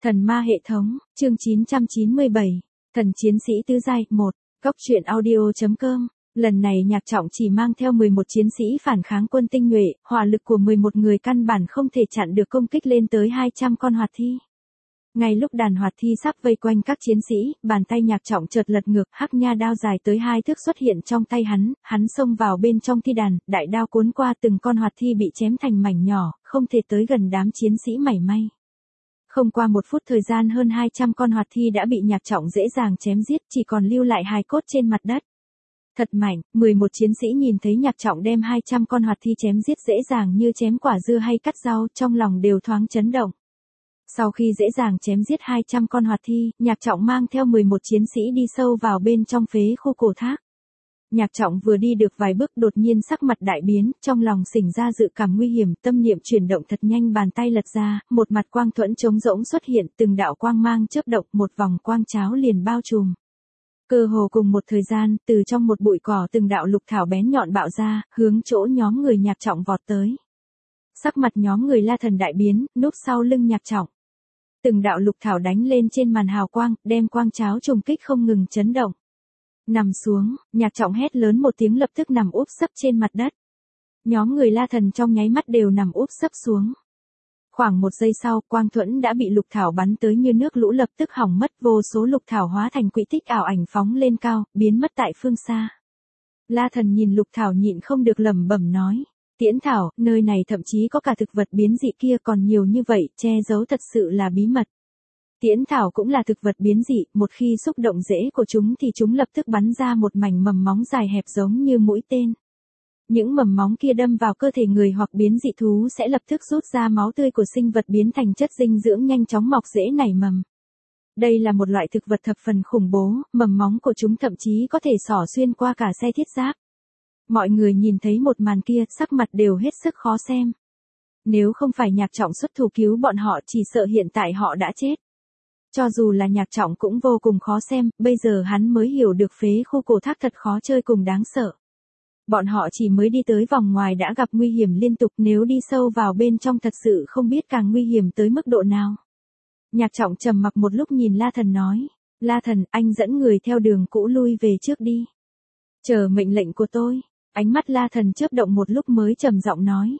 Thần ma hệ thống, chương 997, thần chiến sĩ tứ giai, 1, góc truyện audio.com. Lần này Nhạc Trọng chỉ mang theo 11 chiến sĩ phản kháng quân tinh nhuệ, hỏa lực của 11 người căn bản không thể chặn được công kích lên tới 200 con hoạt thi. Ngay lúc đàn hoạt thi sắp vây quanh các chiến sĩ, bàn tay Nhạc Trọng chợt lật ngược, hắc nha đao dài tới 2 thước xuất hiện trong tay hắn xông vào bên trong thi đàn, đại đao cuốn qua từng con hoạt thi bị chém thành mảnh nhỏ, không thể tới gần đám chiến sĩ mảy may. Không qua 1 phút thời gian hơn 200 con hoạt thi đã bị Nhạc Trọng dễ dàng chém giết, chỉ còn lưu lại hài cốt trên mặt đất. Thật mạnh, 11 chiến sĩ nhìn thấy Nhạc Trọng đem 200 con hoạt thi chém giết dễ dàng như chém quả dưa hay cắt rau, trong lòng đều thoáng chấn động. Sau khi dễ dàng chém giết 200 con hoạt thi, Nhạc Trọng mang theo 11 chiến sĩ đi sâu vào bên trong phế khu cổ thác. Nhạc Trọng vừa đi được vài bước đột nhiên sắc mặt đại biến, trong lòng sinh ra dự cảm nguy hiểm, tâm niệm chuyển động thật nhanh, bàn tay lật ra, một mặt quang thuẫn trống rỗng xuất hiện, từng đạo quang mang chớp động, một vòng quang cháo liền bao trùm. Cơ hồ cùng một thời gian, từ trong một bụi cỏ từng đạo lục thảo bén nhọn bạo ra, hướng chỗ nhóm người Nhạc Trọng vọt tới. Sắc mặt nhóm người La Thần đại biến, núp sau lưng Nhạc Trọng. Từng đạo lục thảo đánh lên trên màn hào quang, đem quang cháo trùng kích không ngừng chấn động. Nằm xuống, Nhạc Trọng hét lớn một tiếng lập tức nằm úp sấp trên mặt đất. Nhóm người La Thần trong nháy mắt đều nằm úp sấp xuống. Khoảng 1 giây sau, quang thuẫn đã bị lục thảo bắn tới như nước lũ lập tức hỏng mất, vô số lục thảo hóa thành quỹ tích ảo ảnh phóng lên cao, biến mất tại phương xa. La Thần nhìn lục thảo nhịn không được lẩm bẩm nói. Tiễn thảo, nơi này thậm chí có cả thực vật biến dị kia còn nhiều như vậy, che giấu thật sự là bí mật. Tiễn thảo cũng là thực vật biến dị, một khi xúc động rễ của chúng thì chúng lập tức bắn ra một mảnh mầm móng dài hẹp giống như mũi tên. Những mầm móng kia đâm vào cơ thể người hoặc biến dị thú sẽ lập tức rút ra máu tươi của sinh vật biến thành chất dinh dưỡng nhanh chóng mọc rễ nảy mầm. Đây là một loại thực vật thập phần khủng bố, mầm móng của chúng thậm chí có thể xỏ xuyên qua cả xe thiết giáp. Mọi người nhìn thấy một màn kia, sắc mặt đều hết sức khó xem. Nếu không phải Nhạc Trọng xuất thủ cứu bọn họ, chỉ sợ hiện tại họ đã chết. Cho dù là Nhạc Trọng cũng vô cùng khó xem, bây giờ hắn mới hiểu được phế khu cổ thác thật khó chơi cùng đáng sợ. Bọn họ chỉ mới đi tới vòng ngoài đã gặp nguy hiểm liên tục, nếu đi sâu vào bên trong thật sự không biết càng nguy hiểm tới mức độ nào. Nhạc Trọng trầm mặc một lúc nhìn La Thần nói, La Thần, anh dẫn người theo đường cũ lui về trước đi. Chờ mệnh lệnh của tôi. Ánh mắt La Thần chớp động một lúc mới trầm giọng nói.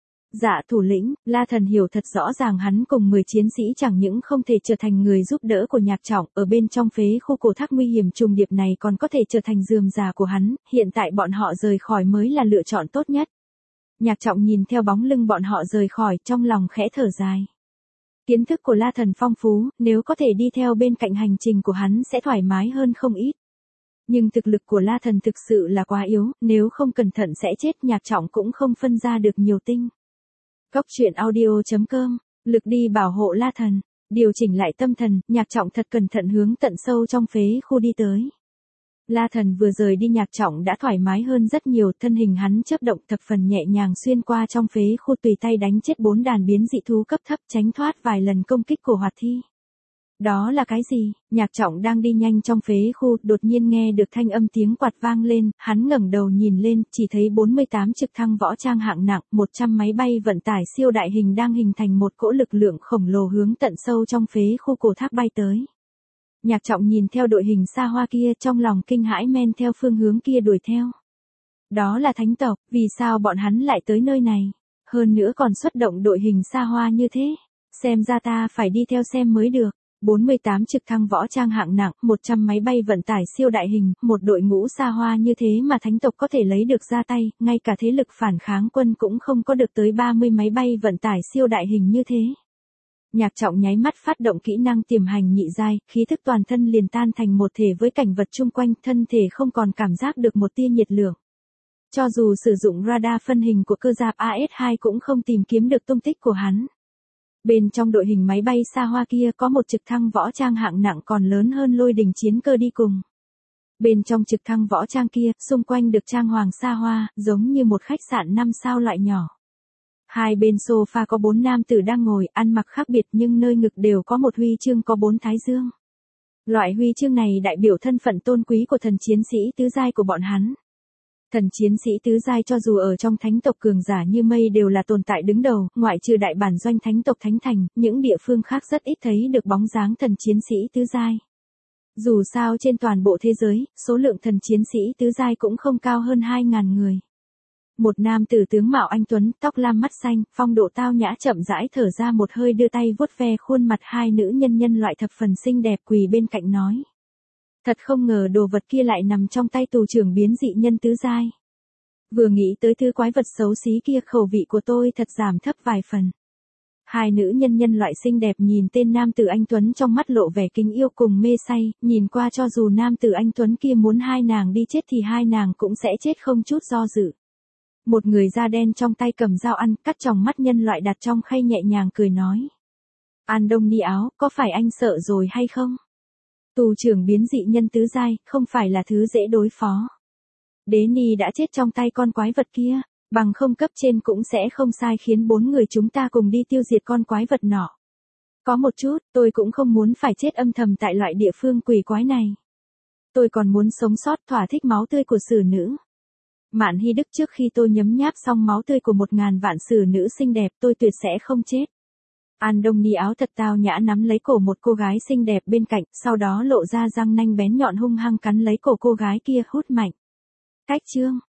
Dạ thủ lĩnh, La Thần hiểu thật rõ ràng hắn cùng 10 chiến sĩ chẳng những không thể trở thành người giúp đỡ của Nhạc Trọng, ở bên trong phế khu cổ thác nguy hiểm trùng điệp này còn có thể trở thành rườm rà của hắn, hiện tại bọn họ rời khỏi mới là lựa chọn tốt nhất. Nhạc Trọng nhìn theo bóng lưng bọn họ rời khỏi, trong lòng khẽ thở dài. Kiến thức của La Thần phong phú, nếu có thể đi theo bên cạnh hành trình của hắn sẽ thoải mái hơn không ít. Nhưng thực lực của La Thần thực sự là quá yếu, nếu không cẩn thận sẽ chết, Nhạc Trọng cũng không phân ra được nhiều tinh. Góc truyện audio.com, lực đi bảo hộ La Thần, điều chỉnh lại tâm thần, Nhạc Trọng thật cẩn thận hướng tận sâu trong phế khu đi tới. La Thần vừa rời đi Nhạc Trọng đã thoải mái hơn rất nhiều, thân hình hắn chớp động thập phần nhẹ nhàng xuyên qua trong phế khu, tùy tay đánh chết 4 đàn biến dị thú cấp thấp, tránh thoát vài lần công kích của hoạt thi. Đó là cái gì? Nhạc Trọng đang đi nhanh trong phế khu, đột nhiên nghe được thanh âm tiếng quạt vang lên, hắn ngẩng đầu nhìn lên, chỉ thấy 48 trực thăng võ trang hạng nặng, 100 máy bay vận tải siêu đại hình đang hình thành một cỗ lực lượng khổng lồ hướng tận sâu trong phế khu cổ thác bay tới. Nhạc Trọng nhìn theo đội hình xa hoa kia, trong lòng kinh hãi men theo phương hướng kia đuổi theo. Đó là thánh tộc, vì sao bọn hắn lại tới nơi này? Hơn nữa còn xuất động đội hình xa hoa như thế. Xem ra ta phải đi theo xem mới được. 48 trực thăng võ trang hạng nặng, 100 máy bay vận tải siêu đại hình, một đội ngũ xa hoa như thế mà thánh tộc có thể lấy được ra tay, ngay cả thế lực phản kháng quân cũng không có được tới 30 máy bay vận tải siêu đại hình như thế. Nhạc Trọng nháy mắt phát động kỹ năng tiềm hành nhị giai, khí thức toàn thân liền tan thành một thể với cảnh vật chung quanh, thân thể không còn cảm giác được một tia nhiệt lượng. Cho dù sử dụng radar phân hình của cơ giáp AS2 cũng không tìm kiếm được tung tích của hắn. Bên trong đội hình máy bay xa hoa kia có một trực thăng võ trang hạng nặng còn lớn hơn Lôi Đình chiến cơ đi cùng. Bên trong trực thăng võ trang kia, xung quanh được trang hoàng xa hoa, giống như một khách sạn 5 sao loại nhỏ. Hai bên sofa có 4 nam tử đang ngồi, ăn mặc khác biệt nhưng nơi ngực đều có một huy chương có 4 thái dương. Loại huy chương này đại biểu thân phận tôn quý của thần chiến sĩ tứ giai của bọn hắn. Thần chiến sĩ tứ giai cho dù ở trong thánh tộc cường giả như mây đều là tồn tại đứng đầu, ngoại trừ đại bản doanh thánh tộc Thánh Thành, những địa phương khác rất ít thấy được bóng dáng thần chiến sĩ tứ giai. Dù sao trên toàn bộ thế giới, số lượng thần chiến sĩ tứ giai cũng không cao hơn 2.000 người. Một nam tử tướng mạo anh tuấn, tóc lam mắt xanh, phong độ tao nhã chậm rãi thở ra một hơi đưa tay vuốt ve khuôn mặt hai nữ nhân loại thập phần xinh đẹp quỳ bên cạnh nói. Thật không ngờ đồ vật kia lại nằm trong tay tù trưởng biến dị nhân tứ giai. Vừa nghĩ tới thứ quái vật xấu xí kia khẩu vị của tôi thật giảm thấp vài phần. Hai nữ nhân loại xinh đẹp nhìn tên nam tử anh tuấn trong mắt lộ vẻ kính yêu cùng mê say, nhìn qua cho dù nam tử anh tuấn kia muốn hai nàng đi chết thì hai nàng cũng sẽ chết không chút do dự. Một người da đen trong tay cầm dao ăn, cắt tròng mắt nhân loại đặt trong khay nhẹ nhàng cười nói. An Đông Ni áo, có phải anh sợ rồi hay không? Tù trưởng biến dị nhân tứ giai, không phải là thứ dễ đối phó. Đế Ni đã chết trong tay con quái vật kia, bằng không cấp trên cũng sẽ không sai khiến 4 người chúng ta cùng đi tiêu diệt con quái vật nọ. Có một chút, tôi cũng không muốn phải chết âm thầm tại loại địa phương quỷ quái này. Tôi còn muốn sống sót thỏa thích máu tươi của xử nữ. Mạn Hy Đức trước khi tôi nhấm nháp xong máu tươi của 1.000 vạn xử nữ xinh đẹp tôi tuyệt sẽ không chết. An Đông Ni áo thật tao nhã nắm lấy cổ một cô gái xinh đẹp bên cạnh, sau đó lộ ra răng nanh bén nhọn hung hăng cắn lấy cổ cô gái kia hút mạnh. Cách chương